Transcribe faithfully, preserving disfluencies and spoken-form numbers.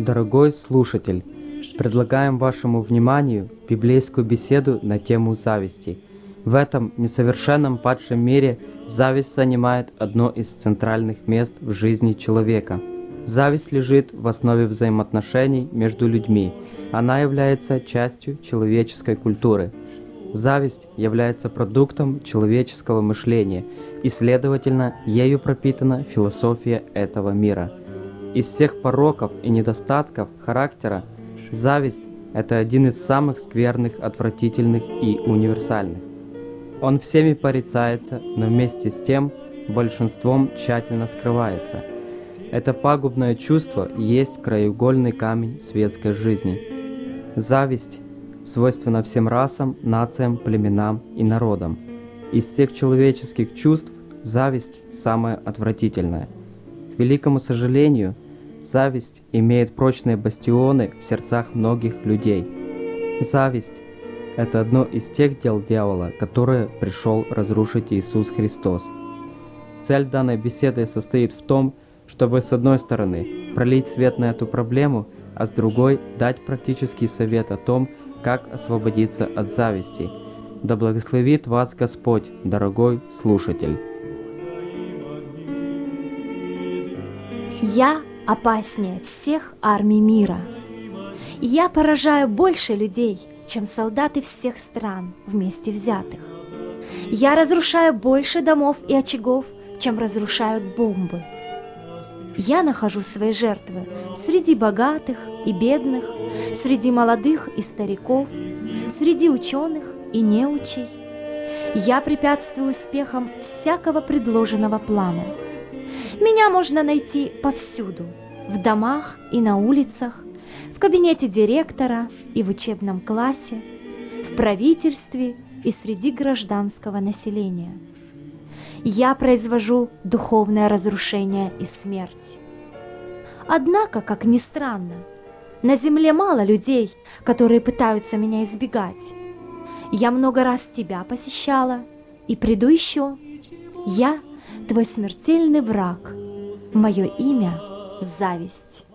Дорогой слушатель, предлагаем вашему вниманию библейскую беседу на тему зависти. В этом несовершенном падшем мире зависть занимает одно из центральных мест в жизни человека. Зависть лежит в основе взаимоотношений между людьми. Она является частью человеческой культуры. Зависть является продуктом человеческого мышления, и, следовательно, ею пропитана философия этого мира. Из всех пороков и недостатков характера зависть – это один из самых скверных, отвратительных и универсальных. Он всеми порицается, но вместе с тем большинством тщательно скрывается. Это пагубное чувство есть краеугольный камень светской жизни. Зависть свойственна всем расам, нациям, племенам и народам. Из всех человеческих чувств зависть самая отвратительная. К великому сожалению, зависть имеет прочные бастионы в сердцах многих людей. Зависть – это одно из тех дел дьявола, которое пришел разрушить Иисус Христос. Цель данной беседы состоит в том, чтобы с одной стороны пролить свет на эту проблему, а с другой дать практический совет о том, как освободиться от зависти. Да благословит вас Господь, дорогой слушатель. Я опаснее всех армий мира. Я поражаю больше людей, чем солдаты всех стран вместе взятых. Я разрушаю больше домов и очагов, чем разрушают бомбы. Я нахожу свои жертвы среди богатых и бедных, среди молодых и стариков, среди ученых и неучей. Я препятствую успехам всякого предложенного плана. Меня можно найти повсюду, в домах и на улицах, в кабинете директора и в учебном классе, в правительстве и среди гражданского населения. Я произвожу духовное разрушение и смерть. Однако, как ни странно, на земле мало людей, которые пытаются меня избегать. Я много раз тебя посещала и приду еще. Я твой смертельный враг. Мое имя – зависть.